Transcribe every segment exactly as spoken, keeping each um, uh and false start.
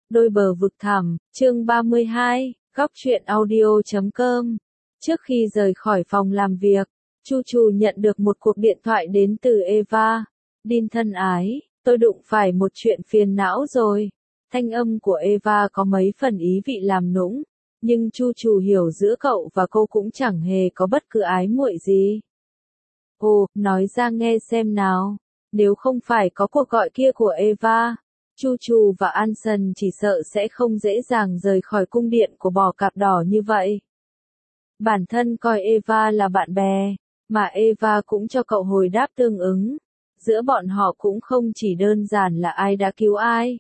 Đôi bờ vực thẳm, chương ba mươi hai, góc truyện audio chấm com. Trước khi rời khỏi phòng làm việc, Chu Chu nhận được một cuộc điện thoại đến từ Eva. Dean thân ái, tôi đụng phải một chuyện phiền não rồi. Thanh âm của Eva có mấy phần ý vị làm nũng, nhưng Chu Chu hiểu giữa cậu và cô cũng chẳng hề có bất cứ ái muội gì. Ồ, nói ra nghe xem nào. Nếu không phải có cuộc gọi kia của Eva, Chu Chu và Anson chỉ sợ sẽ không dễ dàng rời khỏi cung điện của bò cạp đỏ như vậy. Bản thân coi Eva là bạn bè, mà Eva cũng cho cậu hồi đáp tương ứng. Giữa bọn họ cũng không chỉ đơn giản là ai đã cứu ai.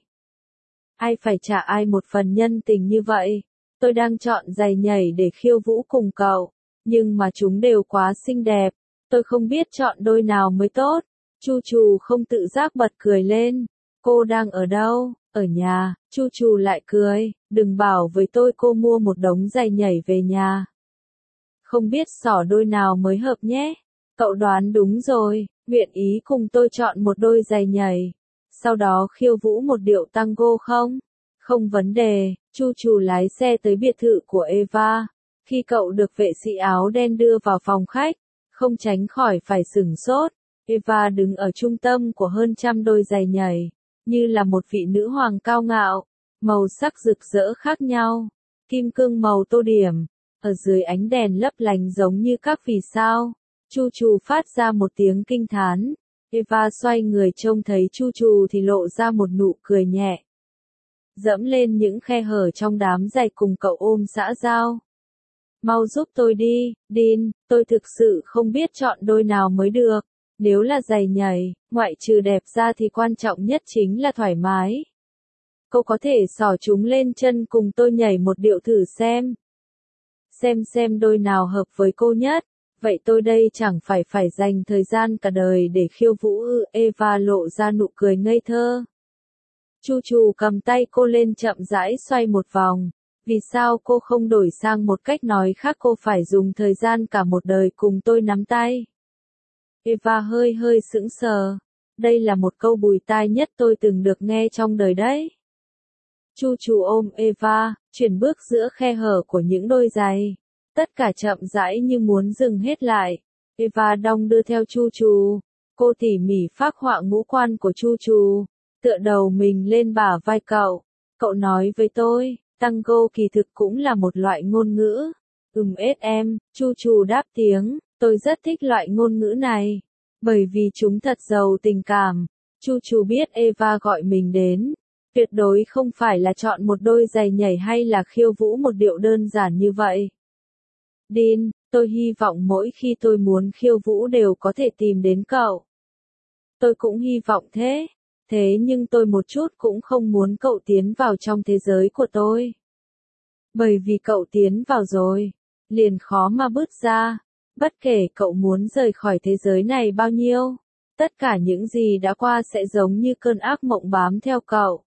Ai phải trả ai một phần nhân tình như vậy. Tôi đang chọn giày nhảy để khiêu vũ cùng cậu, nhưng mà chúng đều quá xinh đẹp. Tôi không biết chọn đôi nào mới tốt. Chu Chu không tự giác bật cười lên. Cô đang ở đâu? Ở nhà. Chu Chu lại cười. Đừng bảo với tôi cô mua một đống giày nhảy về nhà. Không biết xỏ đôi nào mới hợp nhé. Cậu đoán đúng rồi. Nguyện ý cùng tôi chọn một đôi giày nhảy. Sau đó khiêu vũ một điệu tango không? Không vấn đề. Chu Chu lái xe tới biệt thự của Eva. Khi cậu được vệ sĩ áo đen đưa vào phòng khách, không tránh khỏi phải sửng sốt. Eva đứng ở trung tâm của hơn trăm đôi giày nhảy, như là một vị nữ hoàng cao ngạo, màu sắc rực rỡ khác nhau, kim cương màu tô điểm, ở dưới ánh đèn lấp lánh giống như các vì sao. Chu Chu phát ra một tiếng kinh thán. Eva xoay người trông thấy Chu Chu thì lộ ra một nụ cười nhẹ. Dẫm lên những khe hở trong đám giày cùng cậu ôm xã giao. Mau giúp tôi đi, Dean, tôi thực sự không biết chọn đôi nào mới được. Nếu là giày nhảy, ngoại trừ đẹp ra thì quan trọng nhất chính là thoải mái. Cô có thể xỏ chúng lên chân cùng tôi nhảy một điệu thử xem. Xem xem đôi nào hợp với cô nhất. Vậy tôi đây chẳng phải phải dành thời gian cả đời để khiêu vũ ư? Eva lộ ra nụ cười ngây thơ. Chu Chu cầm tay cô lên chậm rãi xoay một vòng. Vì sao cô không đổi sang một cách nói khác, cô phải dùng thời gian cả một đời cùng tôi nắm tay? Eva hơi hơi sững sờ. Đây là một câu bùi tai nhất tôi từng được nghe trong đời đấy. Chu Chu ôm Eva, chuyển bước giữa khe hở của những đôi giày. Tất cả chậm rãi như muốn dừng hết lại. Eva đong đưa theo Chu Chu. Cô tỉ mỉ phác họa ngũ quan của Chu Chu, tựa đầu mình lên bả vai cậu. Cậu nói với tôi, tango kỳ thực cũng là một loại ngôn ngữ. Ừm ết em, Chu Chu đáp tiếng. Tôi rất thích loại ngôn ngữ này, bởi vì chúng thật giàu tình cảm. Chu Chu biết Eva gọi mình đến, tuyệt đối không phải là chọn một đôi giày nhảy hay là khiêu vũ một điệu đơn giản như vậy. Dean, tôi hy vọng mỗi khi tôi muốn khiêu vũ đều có thể tìm đến cậu. Tôi cũng hy vọng thế, thế nhưng tôi một chút cũng không muốn cậu tiến vào trong thế giới của tôi. Bởi vì cậu tiến vào rồi, liền khó mà bước ra. Bất kể cậu muốn rời khỏi thế giới này bao nhiêu, tất cả những gì đã qua sẽ giống như cơn ác mộng bám theo cậu.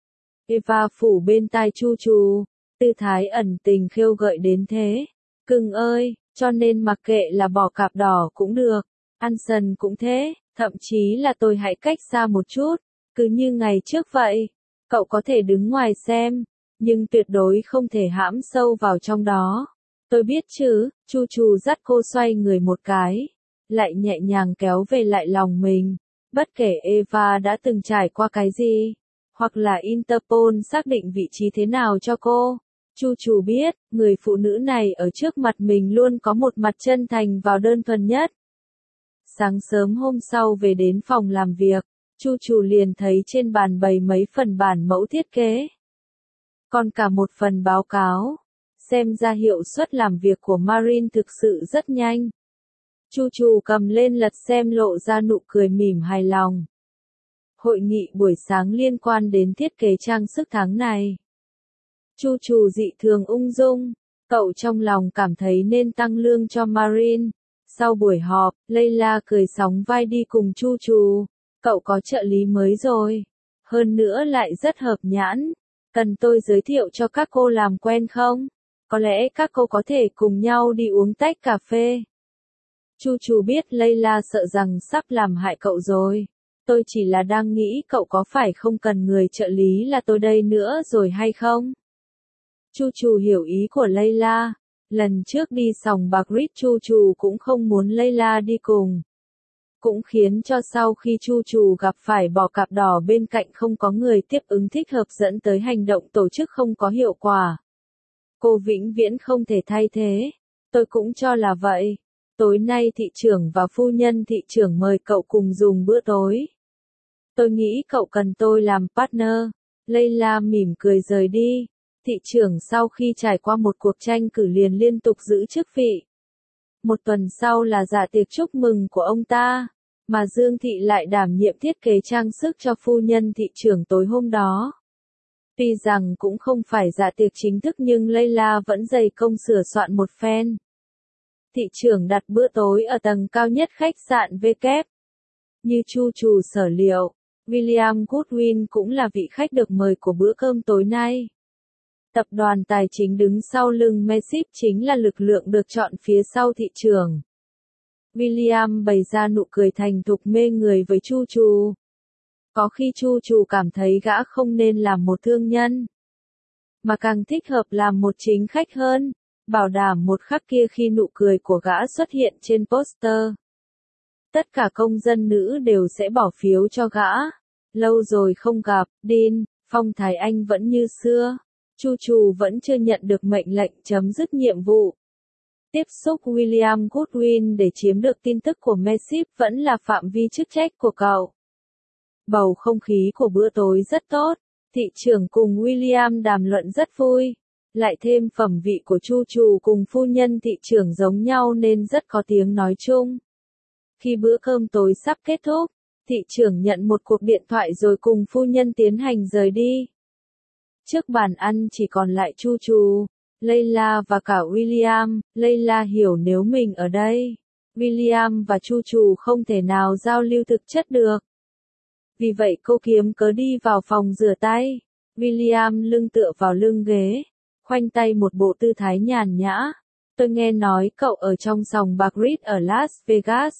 Eva phủ bên tai Chu Chu, tư thái ẩn tình khêu gợi đến thế. Cưng ơi, cho nên mặc kệ là bò cạp đỏ cũng được, Anson cũng thế, thậm chí là tôi hãy cách xa một chút, cứ như ngày trước vậy. Cậu có thể đứng ngoài xem, nhưng tuyệt đối không thể hãm sâu vào trong đó. Tôi biết chứ. Chu Chu dắt cô xoay người một cái, lại nhẹ nhàng kéo về lại lòng mình. Bất kể Eva đã từng trải qua cái gì, hoặc là Interpol xác định vị trí thế nào cho cô, Chu Chu biết, người phụ nữ này ở trước mặt mình luôn có một mặt chân thành và đơn thuần nhất. Sáng sớm hôm sau về đến phòng làm việc, Chu Chu liền thấy trên bàn bày mấy phần bản mẫu thiết kế, còn cả một phần báo cáo. Xem ra hiệu suất làm việc của Marine thực sự rất nhanh. Chu Chu cầm lên lật xem, lộ ra nụ cười mỉm hài lòng. Hội nghị buổi sáng liên quan đến thiết kế trang sức tháng này. Chu Chu dị thường ung dung. Cậu trong lòng cảm thấy nên tăng lương cho Marine. Sau buổi họp, Layla cười sóng vai đi cùng Chu Chu. Cậu có trợ lý mới rồi. Hơn nữa lại rất hợp nhãn. Cần tôi giới thiệu cho các cô làm quen không? Có lẽ các cô có thể cùng nhau đi uống tách cà phê. Chu Chu biết Layla sợ rằng sắp làm hại cậu rồi. Tôi chỉ là đang nghĩ cậu có phải không cần người trợ lý là tôi đây nữa rồi hay không? Chu Chu hiểu ý của Layla. Lần trước đi sòng bạc Rit Chu Chu cũng không muốn Layla đi cùng. Cũng khiến cho sau khi Chu Chu gặp phải bò cạp đỏ bên cạnh không có người tiếp ứng thích hợp dẫn tới hành động tổ chức không có hiệu quả. Cô vĩnh viễn không thể thay thế. Tôi cũng cho là vậy. Tối nay thị trưởng và phu nhân thị trưởng mời cậu cùng dùng bữa tối. Tôi nghĩ cậu cần tôi làm partner. Layla mỉm cười rời đi. Thị trưởng sau khi trải qua một cuộc tranh cử liền liên tục giữ chức vị. Một tuần sau là dạ tiệc chúc mừng của ông ta, mà Dương Thị lại đảm nhiệm thiết kế trang sức cho phu nhân thị trưởng tối hôm đó. Tuy rằng cũng không phải dạ tiệc chính thức nhưng Layla vẫn dày công sửa soạn một phen. Thị trưởng đặt bữa tối ở tầng cao nhất khách sạn W. Như Chu Chu sở liệu, William Goodwin cũng là vị khách được mời của bữa cơm tối nay. Tập đoàn tài chính đứng sau lưng Macy's chính là lực lượng được chọn phía sau thị trường. William bày ra nụ cười thành thục mê người với Chu Chu. Có khi Chu Chu cảm thấy gã không nên làm một thương nhân, mà càng thích hợp làm một chính khách hơn, bảo đảm một khắc kia khi nụ cười của gã xuất hiện trên poster. Tất cả công dân nữ đều sẽ bỏ phiếu cho gã. Lâu rồi không gặp, Dean, phong thái anh vẫn như xưa. Chu Chu vẫn chưa nhận được mệnh lệnh chấm dứt nhiệm vụ. Tiếp xúc William Goodwin để chiếm được tin tức của Macy's vẫn là phạm vi chức trách của cậu. Bầu không khí của bữa tối rất tốt, thị trưởng cùng William đàm luận rất vui. Lại thêm phẩm vị của Chu Chu cùng phu nhân thị trưởng giống nhau nên rất có tiếng nói chung. Khi bữa cơm tối sắp kết thúc, thị trưởng nhận một cuộc điện thoại rồi cùng phu nhân tiến hành rời đi. Trước bàn ăn chỉ còn lại Chu Chu, Layla và cả William. Layla hiểu nếu mình ở đây, William và Chu Chu không thể nào giao lưu thực chất được. Vì vậy cô kiếm cớ đi vào phòng rửa tay. William lưng tựa vào lưng ghế, khoanh tay một bộ tư thái nhàn nhã. Tôi nghe nói cậu ở trong sòng bạc Rit ở Las Vegas.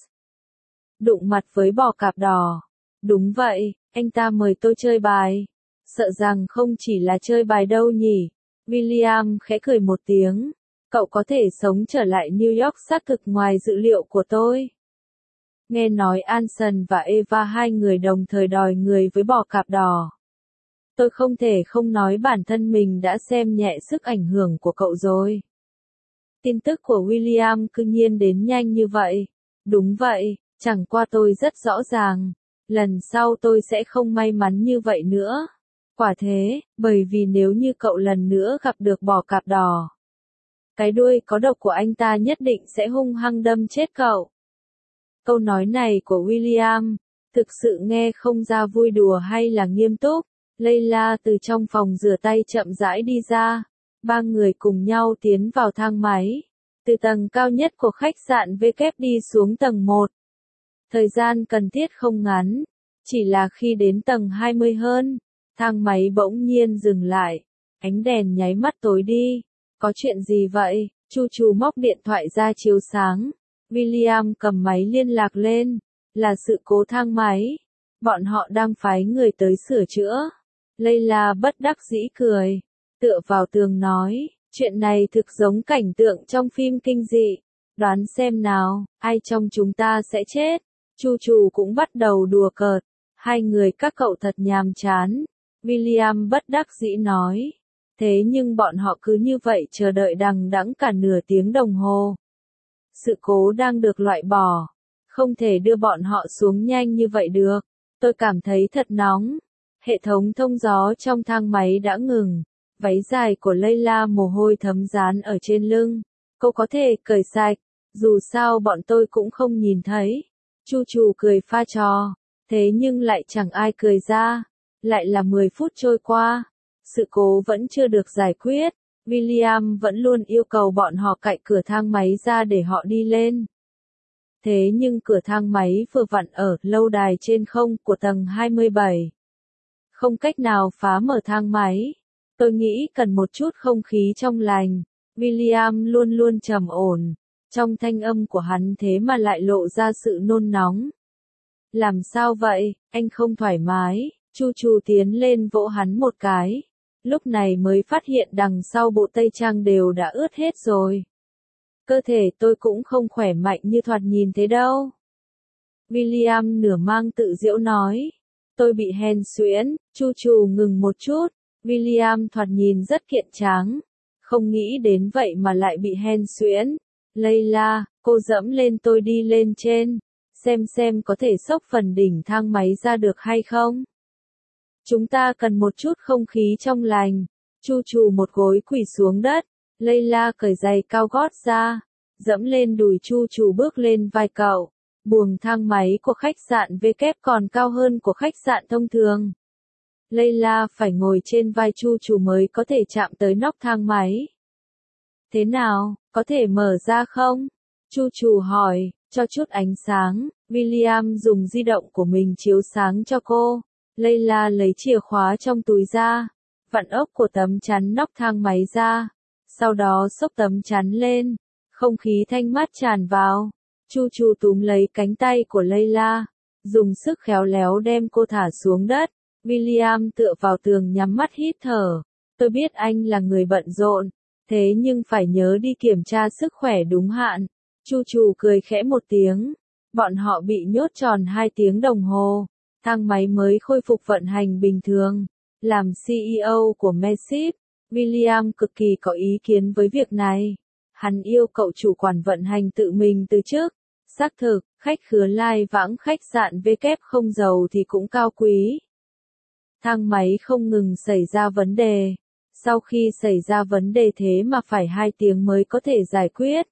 Đụng mặt với bò cạp đỏ. Đúng vậy, anh ta mời tôi chơi bài. Sợ rằng không chỉ là chơi bài đâu nhỉ. William khẽ cười một tiếng. Cậu có thể sống trở lại New York xác thực ngoài dự liệu của tôi. Nghe nói Anson và Eva hai người đồng thời đòi người với bò cạp đỏ. Tôi không thể không nói bản thân mình đã xem nhẹ sức ảnh hưởng của cậu rồi. Tin tức của William cư nhiên đến nhanh như vậy. Đúng vậy, chẳng qua tôi rất rõ ràng. Lần sau tôi sẽ không may mắn như vậy nữa. Quả thế, bởi vì nếu như cậu lần nữa gặp được bò cạp đỏ, cái đuôi có độc của anh ta nhất định sẽ hung hăng đâm chết cậu. Câu nói này của William, thực sự nghe không ra vui đùa hay là nghiêm túc. Layla từ trong phòng rửa tay chậm rãi đi ra. Ba người cùng nhau tiến vào thang máy. Từ tầng cao nhất của khách sạn W đi xuống tầng một. Thời gian cần thiết không ngắn. Chỉ là khi đến tầng hai mươi hơn, thang máy bỗng nhiên dừng lại. Ánh đèn nháy mắt tối đi. Có chuyện gì vậy? Chu Chu móc điện thoại ra chiếu sáng. William cầm máy liên lạc lên. Là sự cố thang máy. Bọn họ đang phái người tới sửa chữa. Layla bất đắc dĩ cười. Tựa vào tường nói. Chuyện này thực giống cảnh tượng trong phim kinh dị. Đoán xem nào, ai trong chúng ta sẽ chết. Chu Chu cũng bắt đầu đùa cợt. Hai người các cậu thật nhàm chán. William bất đắc dĩ nói. Thế nhưng bọn họ cứ như vậy chờ đợi đằng đẵng cả nửa tiếng đồng hồ. Sự cố đang được loại bỏ. Không thể đưa bọn họ xuống nhanh như vậy được. Tôi cảm thấy thật nóng. Hệ thống thông gió trong thang máy đã ngừng. Váy dài của Layla mồ hôi thấm dán ở trên lưng. Cô có thể cởi sạch. Dù sao bọn tôi cũng không nhìn thấy. Chu Chu cười pha trò. Thế nhưng lại chẳng ai cười ra. Lại là mười phút trôi qua. Sự cố vẫn chưa được giải quyết. William vẫn luôn yêu cầu bọn họ cạy cửa thang máy ra để họ đi lên. Thế nhưng cửa thang máy vừa vặn ở lâu đài trên không của tầng hai mươi bảy. Không cách nào phá mở thang máy. Tôi nghĩ cần một chút không khí trong lành. William luôn luôn trầm ổn. Trong thanh âm của hắn thế mà lại lộ ra sự nôn nóng. Làm sao vậy, anh không thoải mái, Chu Chu tiến lên vỗ hắn một cái. Lúc này mới phát hiện đằng sau bộ tây trang đều đã ướt hết rồi. Cơ thể tôi cũng không khỏe mạnh như thoạt nhìn thế đâu. William nửa mang tự giễu nói. Tôi bị hen suyễn, Chu Chu ngừng một chút. William thoạt nhìn rất kiện tráng. Không nghĩ đến vậy mà lại bị hen suyễn. Layla, cô dẫm lên tôi đi lên trên. Xem xem có thể xốc phần đỉnh thang máy ra được hay không. Chúng ta cần một chút không khí trong lành. Chu Chu một gối quỳ xuống đất. Layla cởi giày cao gót ra. Dẫm lên đùi Chu Chu bước lên vai cậu. Buồng thang máy của khách sạn V kép còn cao hơn của khách sạn thông thường. Layla phải ngồi trên vai Chu Chu mới có thể chạm tới nóc thang máy. Thế nào, có thể mở ra không? Chu Chu hỏi, cho chút ánh sáng. William dùng di động của mình chiếu sáng cho cô. Layla lấy chìa khóa trong túi ra, vặn ốc của tấm chắn nóc thang máy ra, sau đó xốc tấm chắn lên, không khí thanh mát tràn vào. Chu Chu túm lấy cánh tay của Layla, dùng sức khéo léo đem cô thả xuống đất. William tựa vào tường nhắm mắt hít thở. Tôi biết anh là người bận rộn, thế nhưng phải nhớ đi kiểm tra sức khỏe đúng hạn. Chu Chu cười khẽ một tiếng. Bọn họ bị nhốt tròn hai tiếng đồng hồ. Thang máy mới khôi phục vận hành bình thường. Làm xê e ô của Massive, William cực kỳ có ý kiến với việc này. Hắn yêu cậu chủ quản vận hành tự mình từ trước. Xác thực, khách khứa lai vãng khách sạn V kép không giàu thì cũng cao quý. Thang máy không ngừng xảy ra vấn đề. Sau khi xảy ra vấn đề thế mà phải hai tiếng mới có thể giải quyết.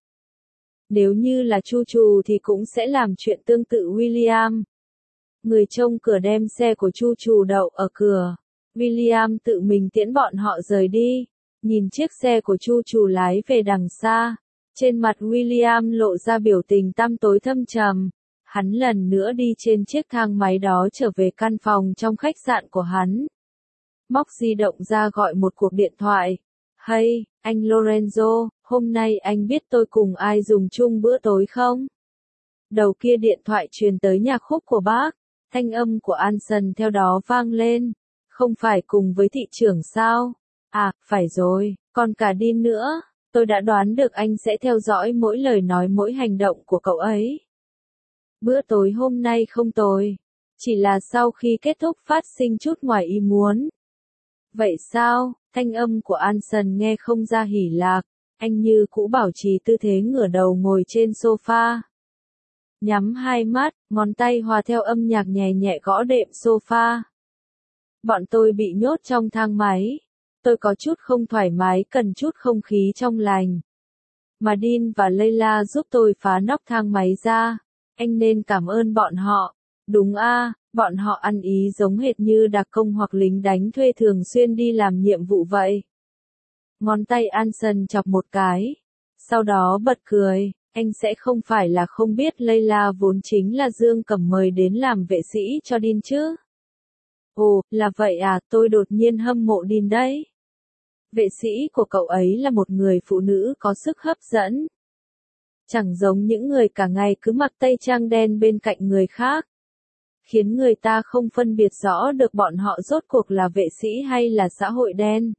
Nếu như là Chu Chu thì cũng sẽ làm chuyện tương tự William. Người trông cửa đem xe của Chu Chu đậu ở cửa. William tự mình tiễn bọn họ rời đi. Nhìn chiếc xe của Chu Chu lái về đằng xa. Trên mặt William lộ ra biểu tình tăm tối thâm trầm. Hắn lần nữa đi trên chiếc thang máy đó trở về căn phòng trong khách sạn của hắn. Móc di động ra gọi một cuộc điện thoại. Hey, anh Lorenzo, hôm nay anh biết tôi cùng ai dùng chung bữa tối không? Đầu kia điện thoại truyền tới nhạc khúc của bác. Thanh âm của Anson theo đó vang lên. Không phải cùng với thị trưởng sao? À, phải rồi, còn cả Dean nữa. Tôi đã đoán được anh sẽ theo dõi mỗi lời nói mỗi hành động của cậu ấy. Bữa tối hôm nay không tồi. Chỉ là sau khi kết thúc phát sinh chút ngoài ý muốn. Vậy sao? Thanh âm của Anson nghe không ra hỉ lạc. Anh như cũ bảo trì tư thế ngửa đầu ngồi trên sofa. Nhắm hai mắt, ngón tay hòa theo âm nhạc nhẹ nhẹ gõ đệm sofa. Bọn tôi bị nhốt trong thang máy. Tôi có chút không thoải mái, cần chút không khí trong lành. Mà Dean và Layla giúp tôi phá nóc thang máy ra. Anh nên cảm ơn bọn họ. Đúng a, bọn họ ăn ý giống hệt như đặc công hoặc lính đánh thuê thường xuyên đi làm nhiệm vụ vậy. Ngón tay Anson chọc một cái. Sau đó bật cười. Anh sẽ không phải là không biết Layla vốn chính là Dương Cẩm mời đến làm vệ sĩ cho Dean chứ? Ồ, là vậy à, tôi đột nhiên hâm mộ Dean đấy. Vệ sĩ của cậu ấy là một người phụ nữ có sức hấp dẫn. Chẳng giống những người cả ngày cứ mặc tây trang đen bên cạnh người khác. Khiến người ta không phân biệt rõ được bọn họ rốt cuộc là vệ sĩ hay là xã hội đen.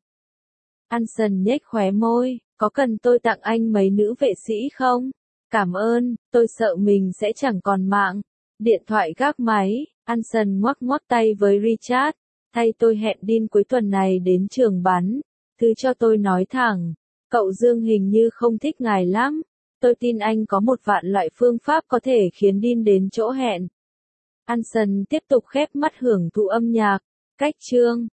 Anson nhếch khóe môi, có cần tôi tặng anh mấy nữ vệ sĩ không? Cảm ơn, tôi sợ mình sẽ chẳng còn mạng. Điện thoại gác máy, Anson ngoắc ngoắc tay với Richard. Thay tôi hẹn Dean cuối tuần này đến trường bắn. Thứ cho tôi nói thẳng, cậu Dương hình như không thích ngài lắm. Tôi tin anh có một vạn loại phương pháp có thể khiến Dean đến chỗ hẹn. Anson tiếp tục khép mắt hưởng thụ âm nhạc. Cách chương